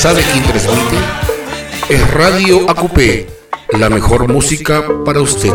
¿Sabe quién transmite? Es Radio ACUPE, la mejor música para usted.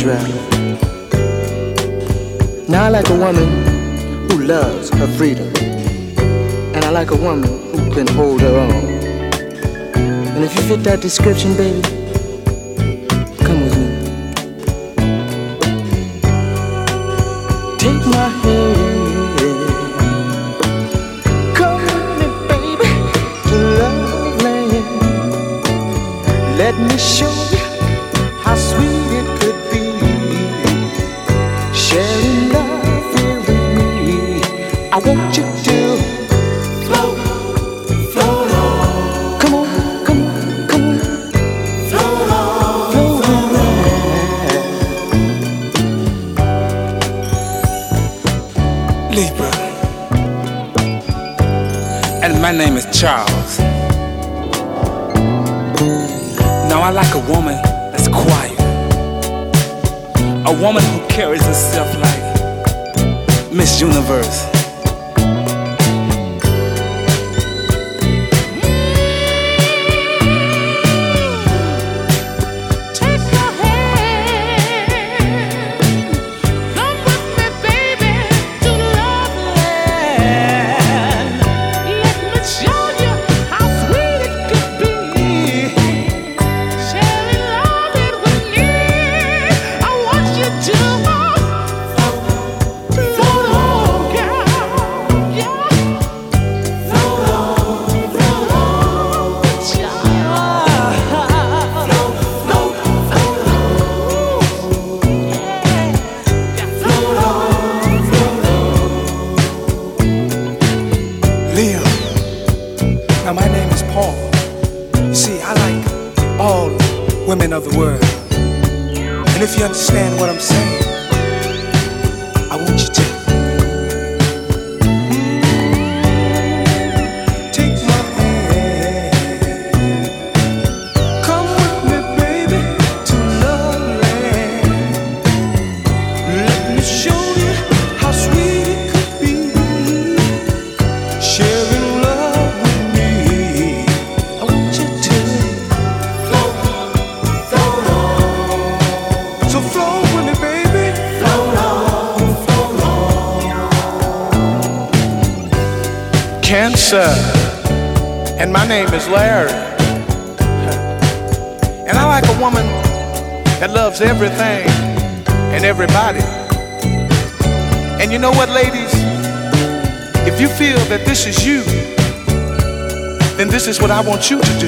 sensuality. Now I like a woman who loves her freedom, and I like a woman who can hold her own. And if you fit that description, baby, come with me. Take my hand, come with me, baby, to love land. Let me show you how sweet it could be, sharing love here with me. I want you to float, float on. Come on, come on, come on. Float on, float on. Libra, and my name is Charles. Now I like a woman that's quiet, a woman who carries herself like Miss Universe. Of the world. And if you understand what I'm saying, I want you to take my hand. Come with me, baby, to love land. Let me show you how sweet it could be, sharing love with me. I want you to Cancer, and my name is Larry. And I like a woman that loves everything and everybody. And you know what, ladies? If you feel that this is you, then this is what I want you to do.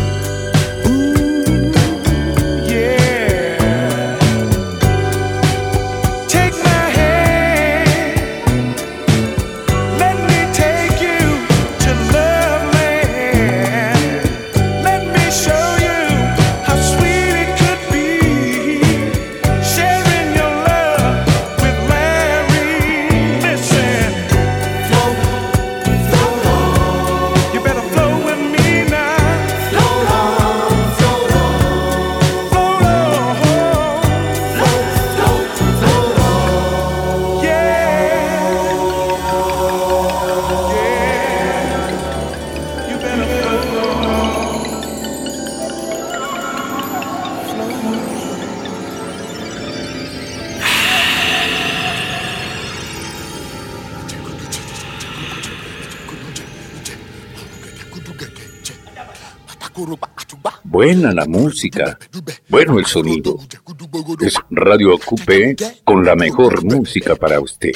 Buena la música, bueno el sonido. Es Radio Acupé con la mejor música para usted.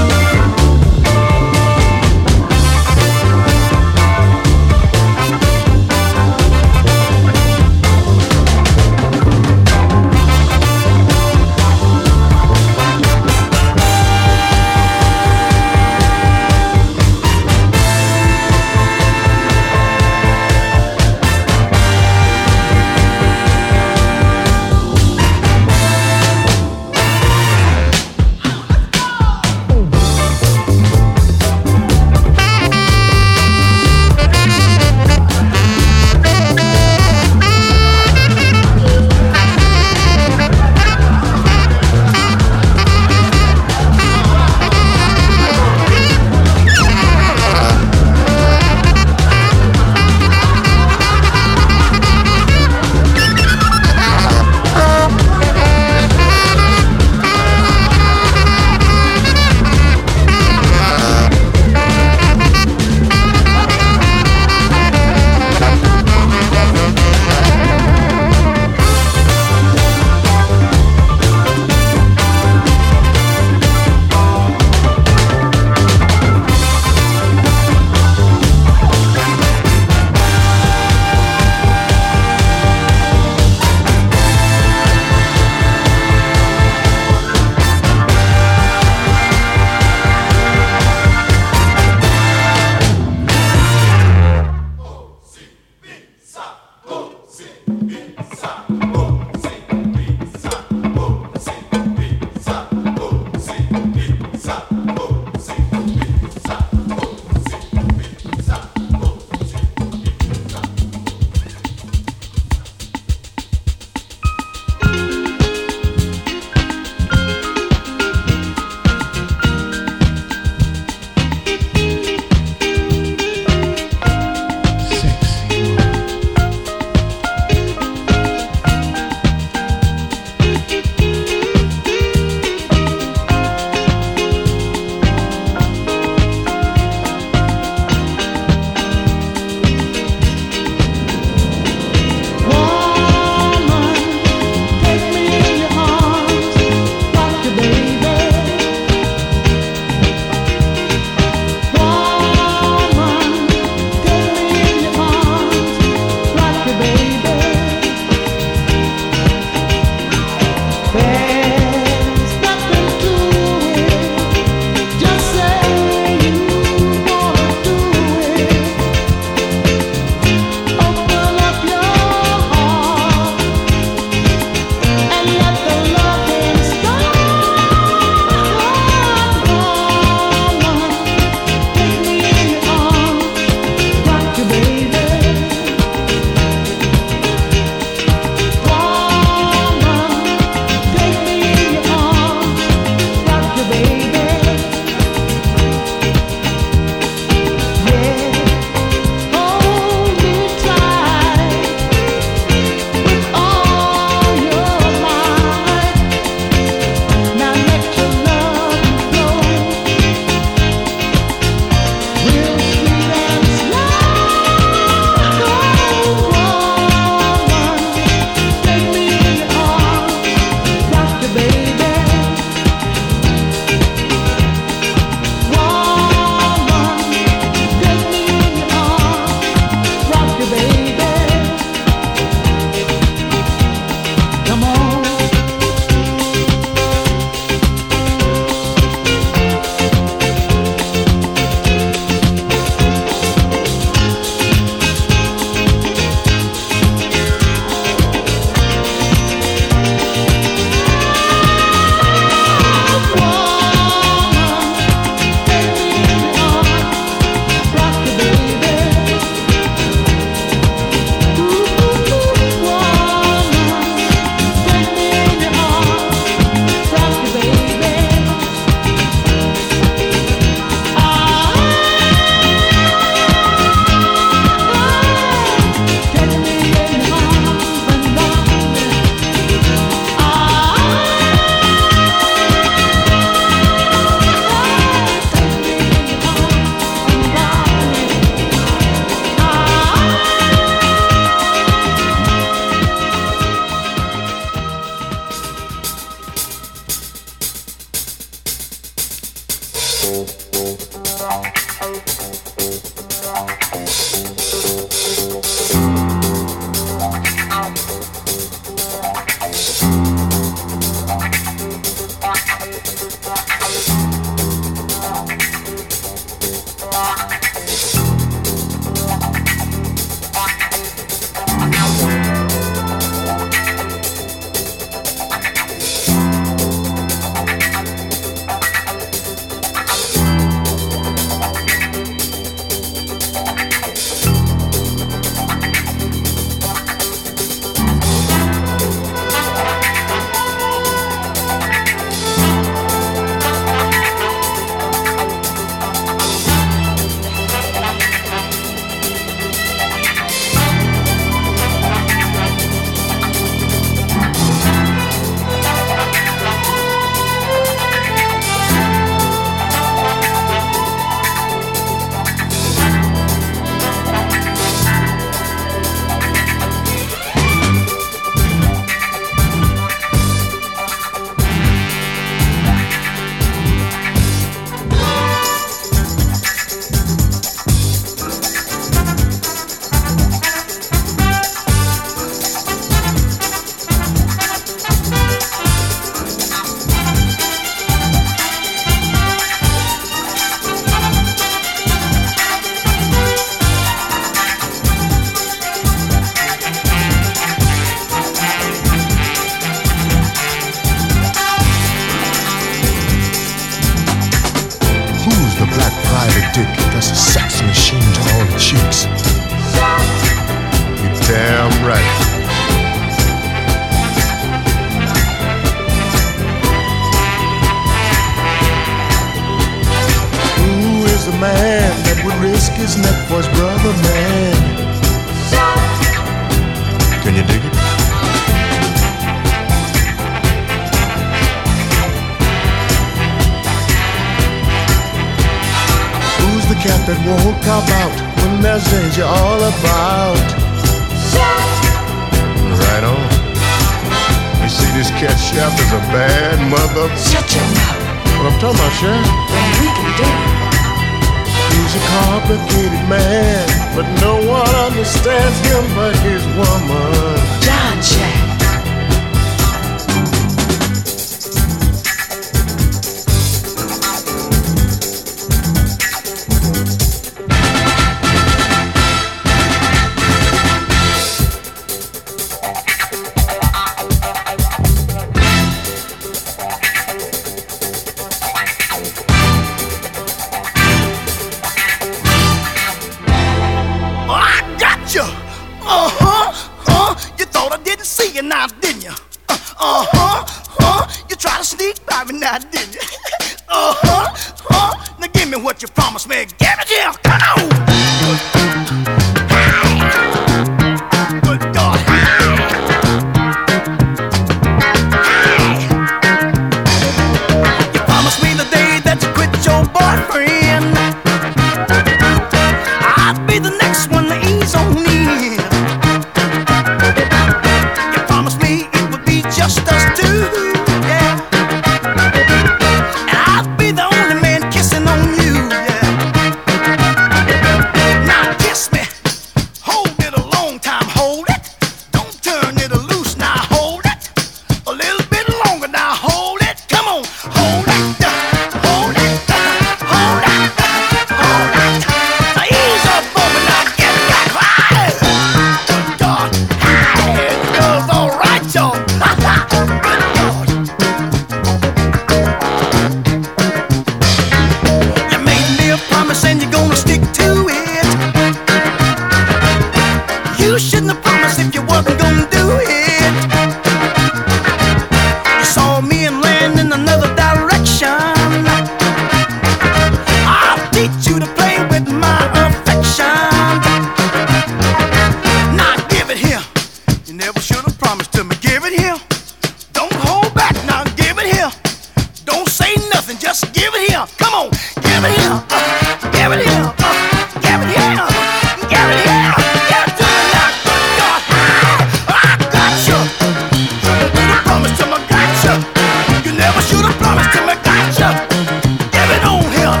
Should have promised to me, gotcha. Give it on here.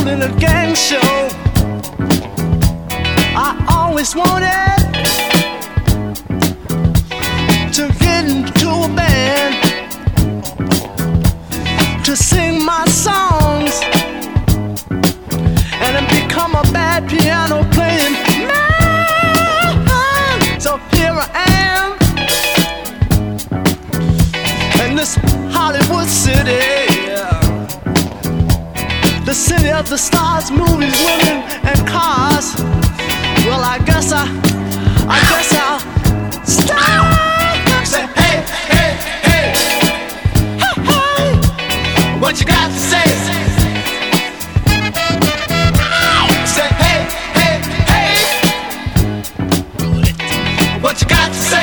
in a gang show. I always wanted to get into a band to sing my songs and then become a bad piano playing man. So here I am in this Hollywood city, the city of the stars, movies, women, and cars. Well, I guess I'll stop. Say, hey, hey, hey, hey, hey, what you got to say? Say, hey, hey, hey, what you got to say?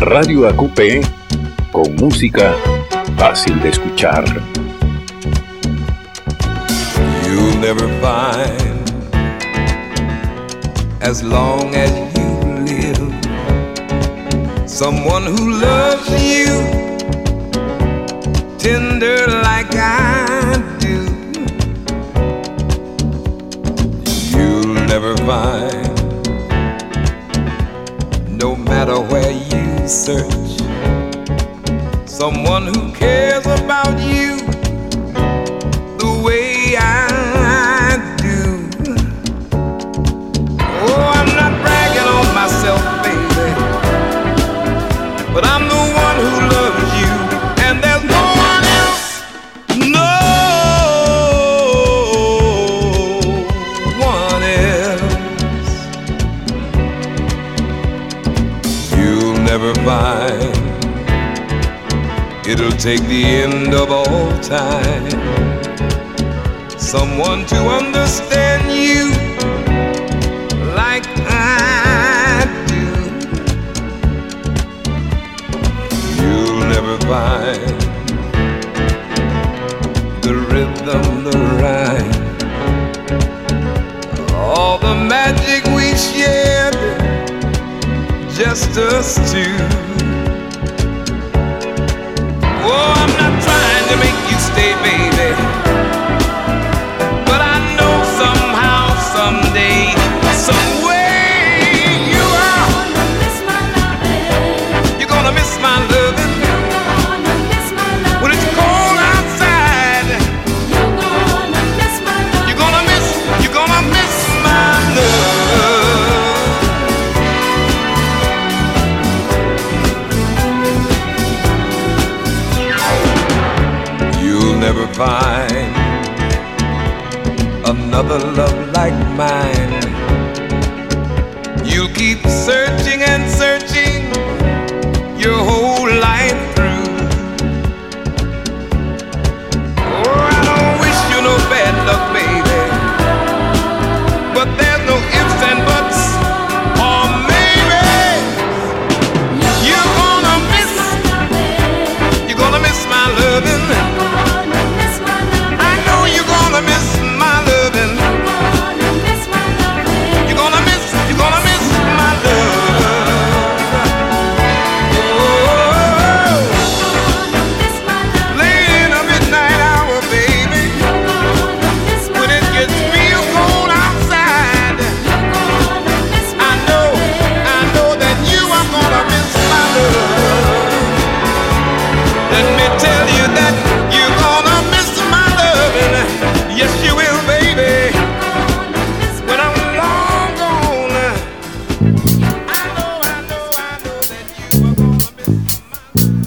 Radio AQP con música fácil de escuchar. You'll never find, as long as you live, someone who loves you tender like I do. You'll never find, no matter where you search, someone who cares about you the way I do. Oh, I'm not bragging on myself, baby, but I'm the one who loves you, and there's no one else, no one else. You'll never find, it'll take the end of all time, someone to understand you like I do. You'll never find the rhythm, the rhyme, all the magic we shared, just us two. Oh, I'm not trying to make you stay, baby, but I know somehow, someday, some way you are. You're gonna miss my loving. When it's cold outside, you're gonna miss my love. You'll never find another love like mine. You'll keep searching and searching your whole life through. Oh, I don't wish you no bad luck, baby, but there's no ifs and buts, or maybe you're gonna miss my loving. I know you're gonna miss my loving. You're gonna miss my love. Oh, late in the midnight hour, baby, when it gets real cold outside, I know that you are gonna miss my love. Let me tell you that you're gonna miss my loving. Yes, you will, baby. When I'm long gone, I know that you are gonna miss my.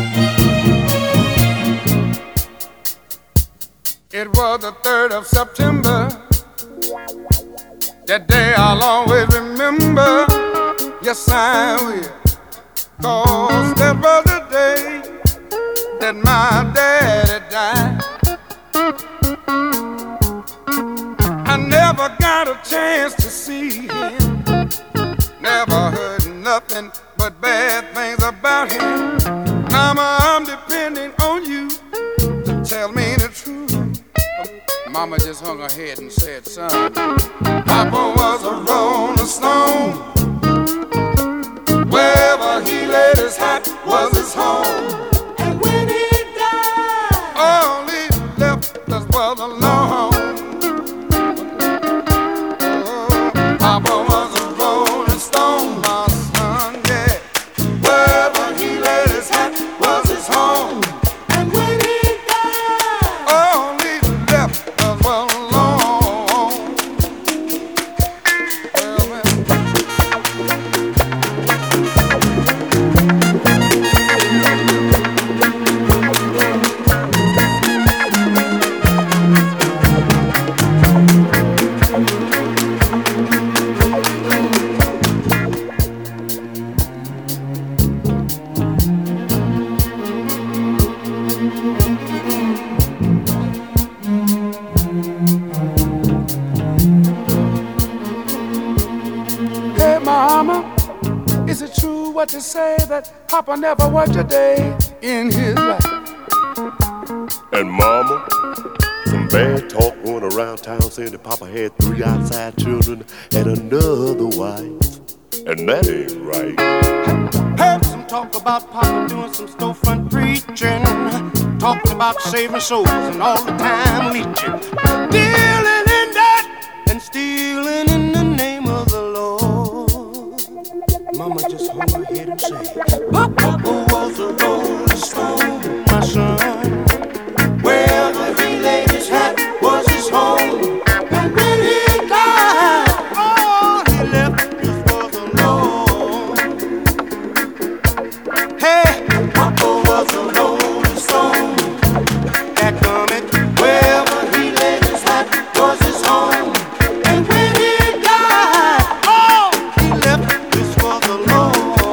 It was the 3rd of September. That day I'll always remember. Yes, I will. 'Cause that was the day that my daddy died. I never got a chance to see him. Never heard nothing but bad things about him. Mama, I'm depending on you to tell me the truth. Mama just hung her head and said, son, Papa was a rolling stone. Wherever he laid his hat was his home. And when he died, all he left us was alone. Papa was a rolling stone, my son, yeah. Wherever he laid his hat was his home. And when he died, all he left us was alone. Well, hey, Mama, is it true what they say that Papa never worked a day in his life? And Mama, some bad talk going around town saying that Papa had 3 outside children and another wife. And that ain't right. Heard some talk about Papa doing some storefront preaching, talking about saving souls and all the time leeching, dealing in that and stealing in the name of the Lord. Mama just hung her head and said, Papa was a rolling stone, my son. Wherever he laid his hat was his home. And when he died, all he left us was alone. Hey, Papa was a rolling stone. That comment, wherever he laid his hat was his home. And when he died, all he left us was alone.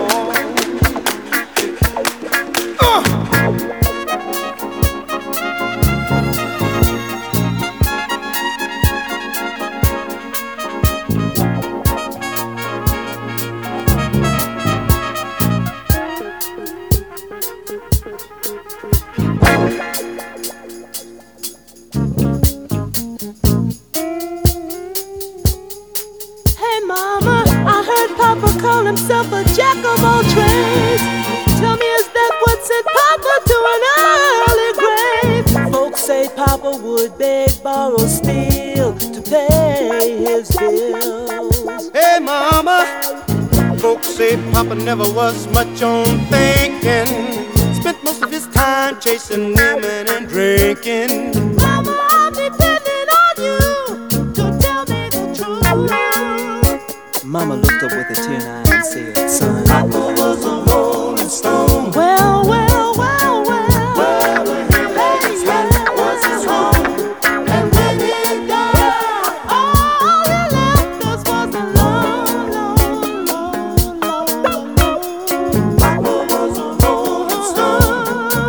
Hey mama, I heard Papa call himself a jack of all trades. Tell me, is that what sent Papa to an early grave? Folks say Papa would beg, borrow, steal to pay his bills. Hey mama, folks say Papa never was much on thinking. Spent most of his time chasing women and drinking. Mama, I'm depending on you to tell me the truth. Mama looked up with a tear in her eye and said, son, Papa was a rolling stone. Well, well, well, well. Wherever he laid his hat was his home. And when he died, all he left us was alone, alone, alone, alone. Papa was a rolling stone.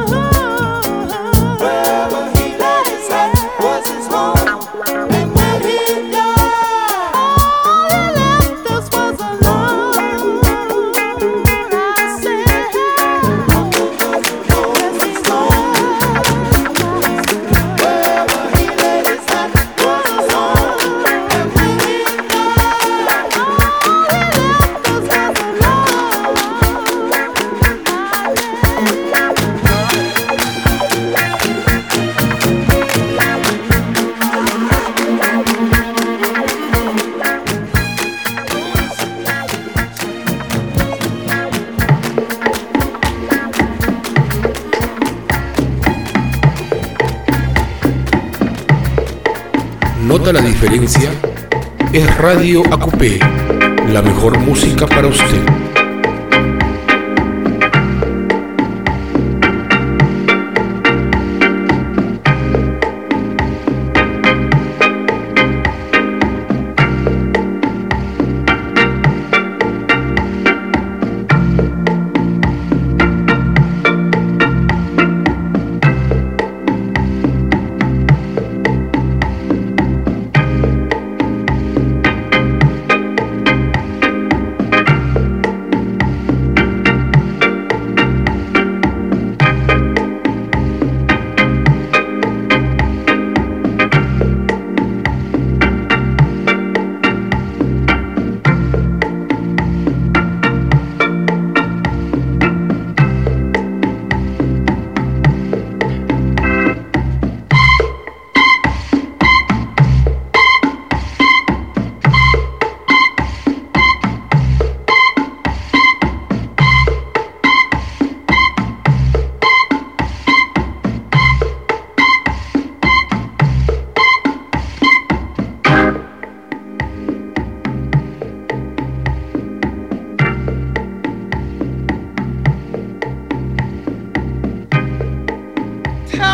Wherever he laid his hat was his home. And when he died, all he left us was alone. I said, Papa was a rolling stone. Wherever he laid his hat was his home. and when he died, all he left us was ¿Nota la diferencia? Es Radio AQP, la mejor música para usted.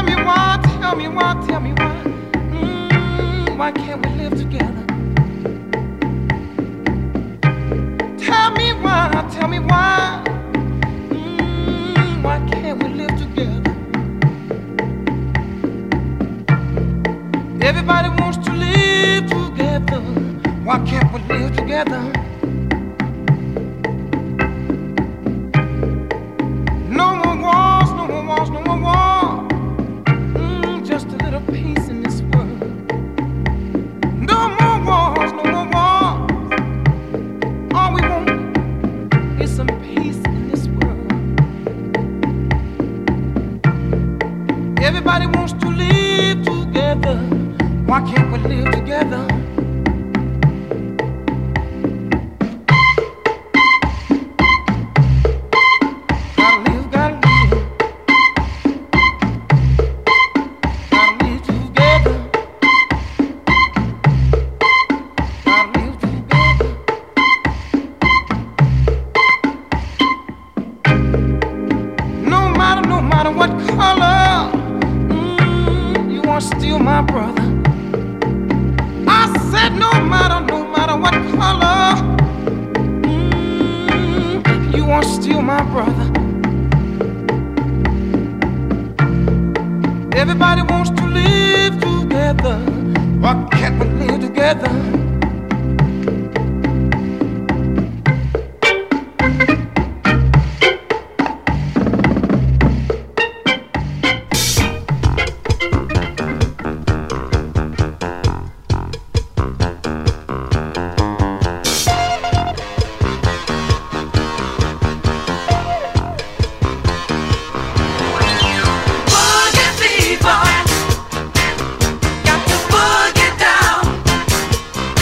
Tell me why, tell me why, tell me why. Why can't we live together? Tell me why, tell me why. Why can't we live together? Everybody wants to live together. Why can't we live together? No more wars, no more wars, no more wars. Just a little peace in this world. No more wars, no more wars. All we want is some peace in this world. Everybody wants to live together. Why can't we live together? Everybody wants to live together. Why can't we live together? Got to boogie down.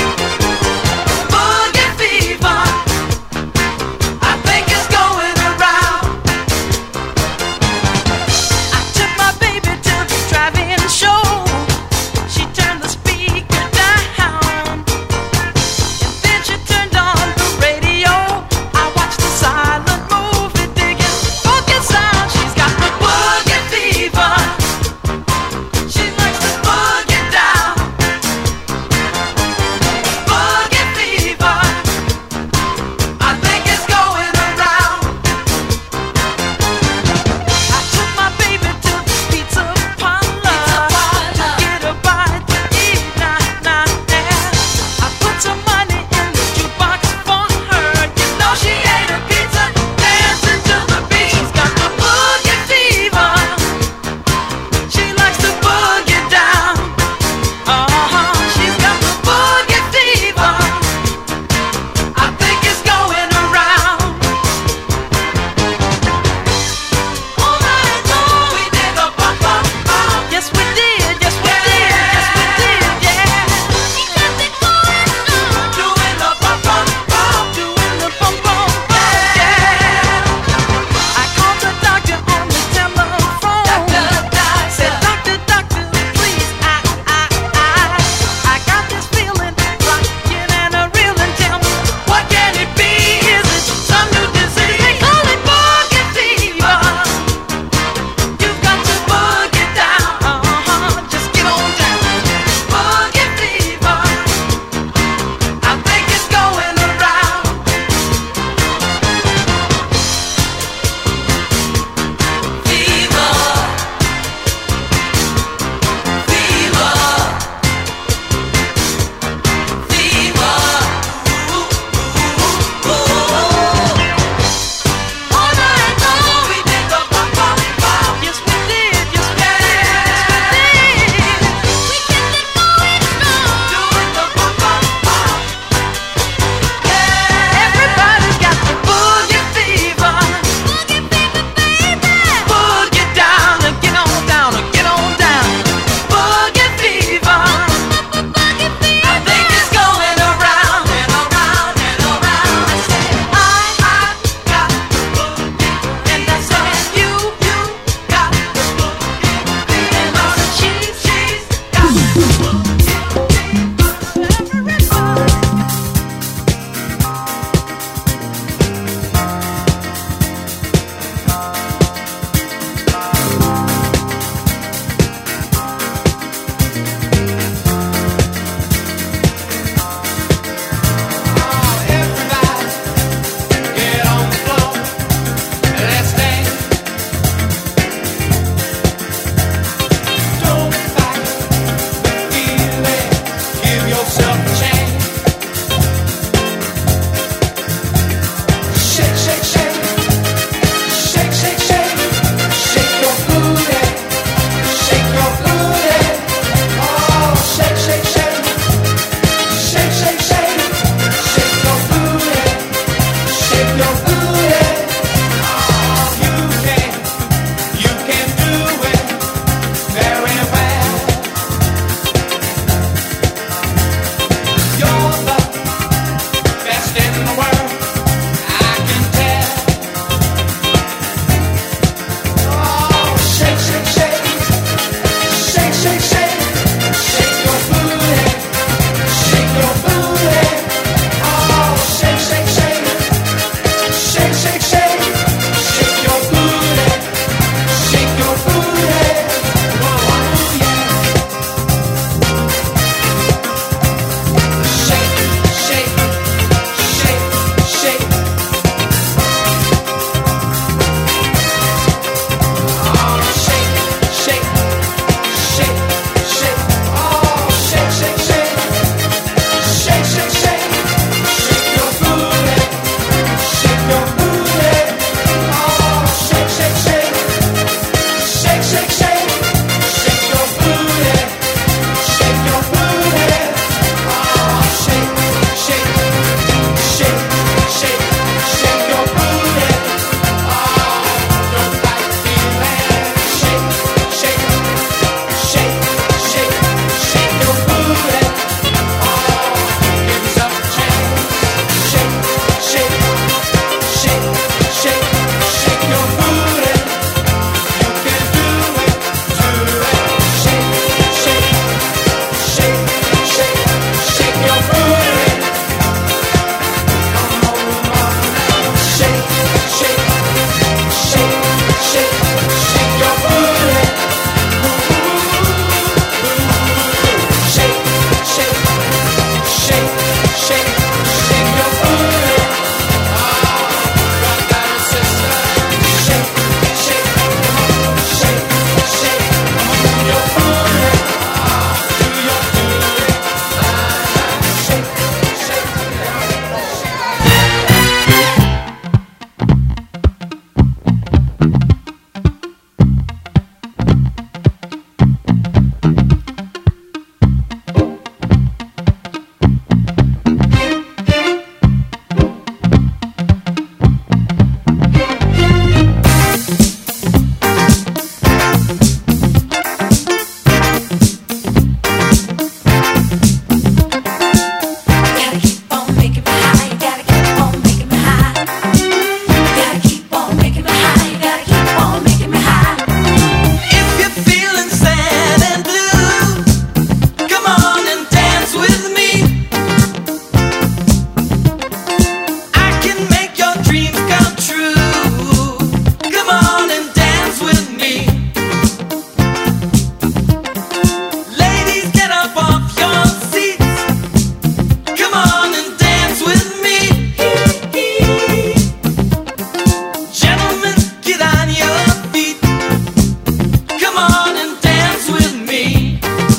on and dance with me.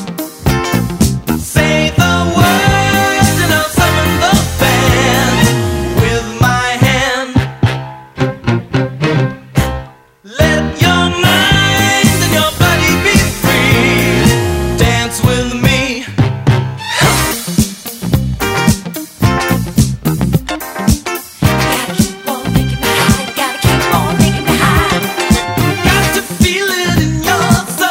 Say the words and I'll summon the band with my hand. Let your mind and your body be free. Dance with me. Got to feel it in your soul.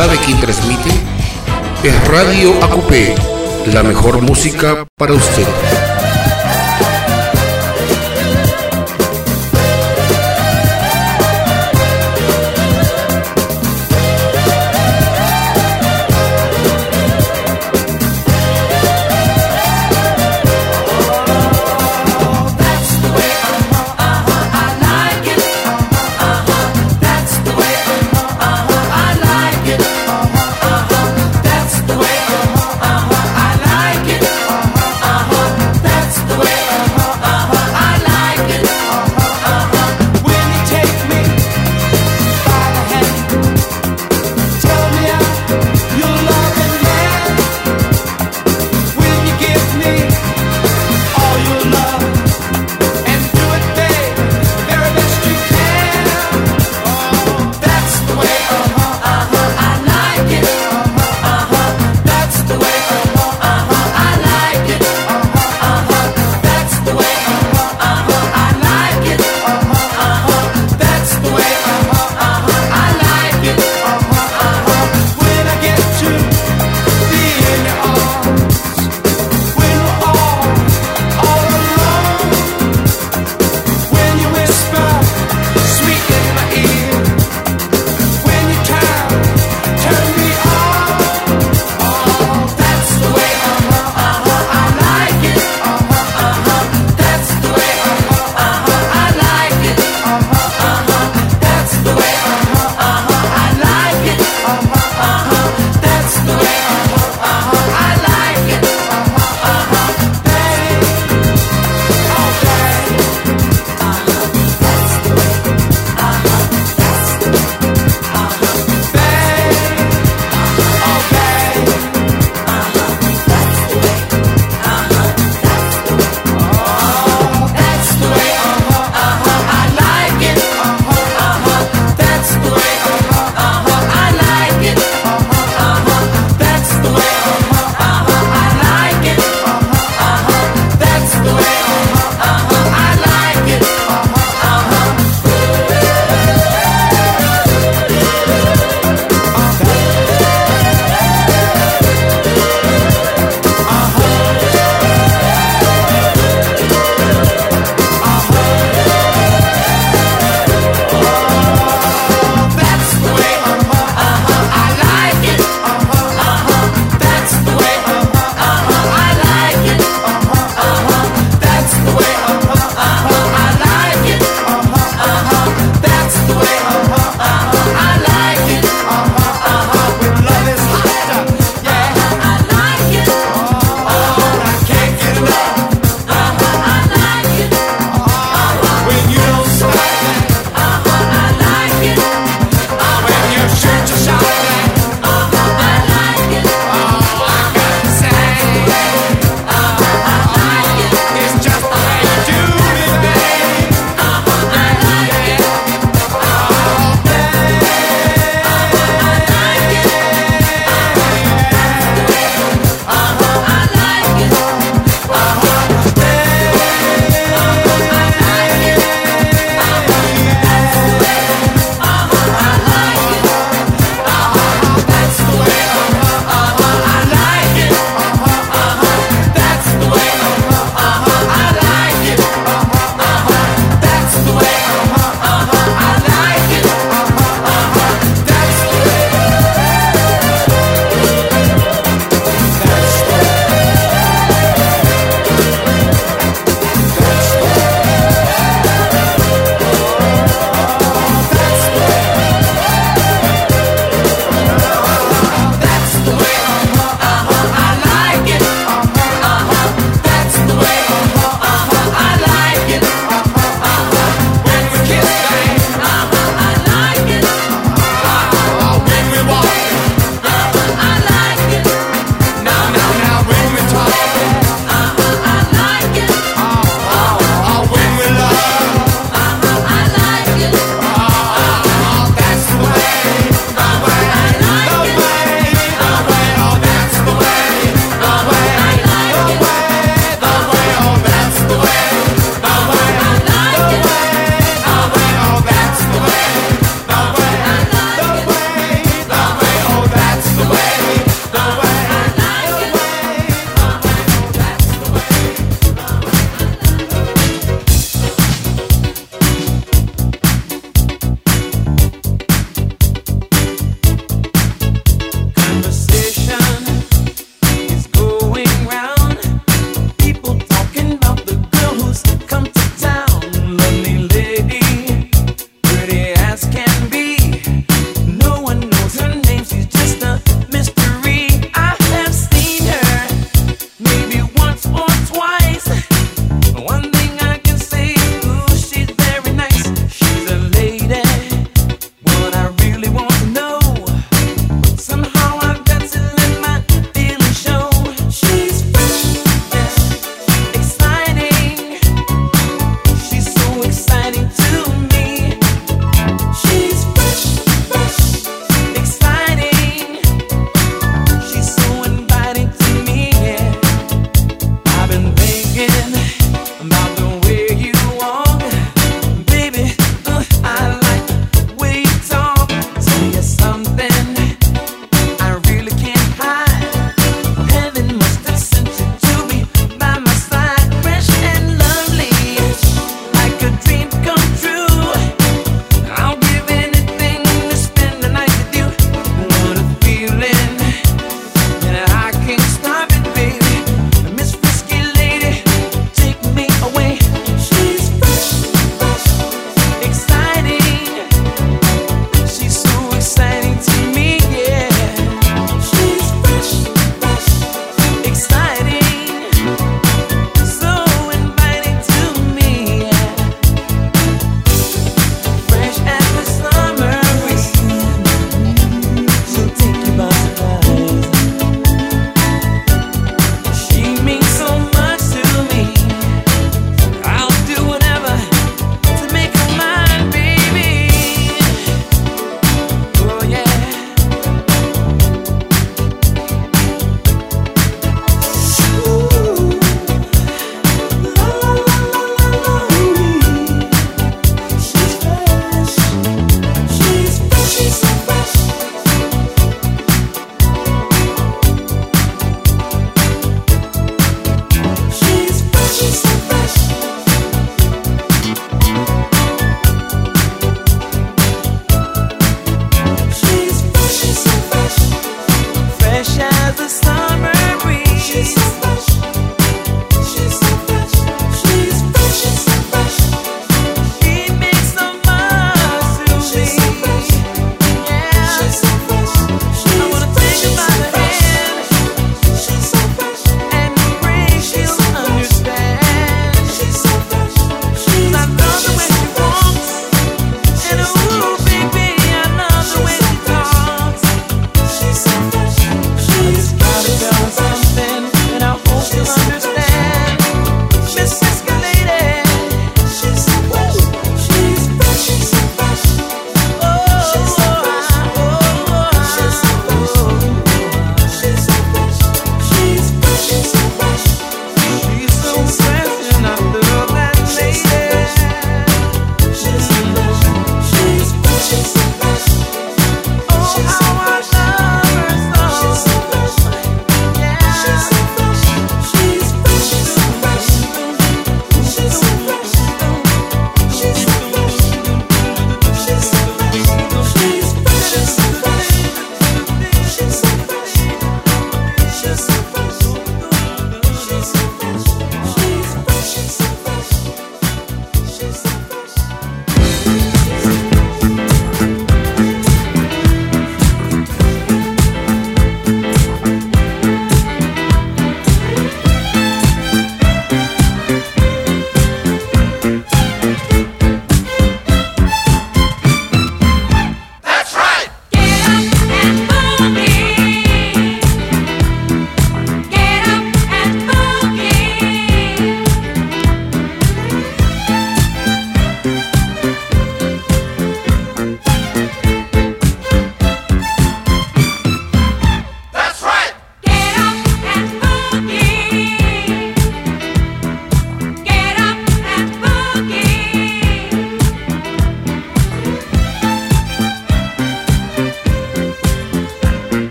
¿Sabe quién transmite? Es Radio AQP, la mejor música para usted.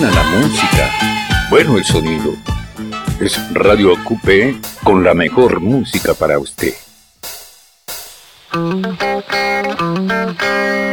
buena la música, bueno el sonido. Es Radio Coupé con la mejor música para usted.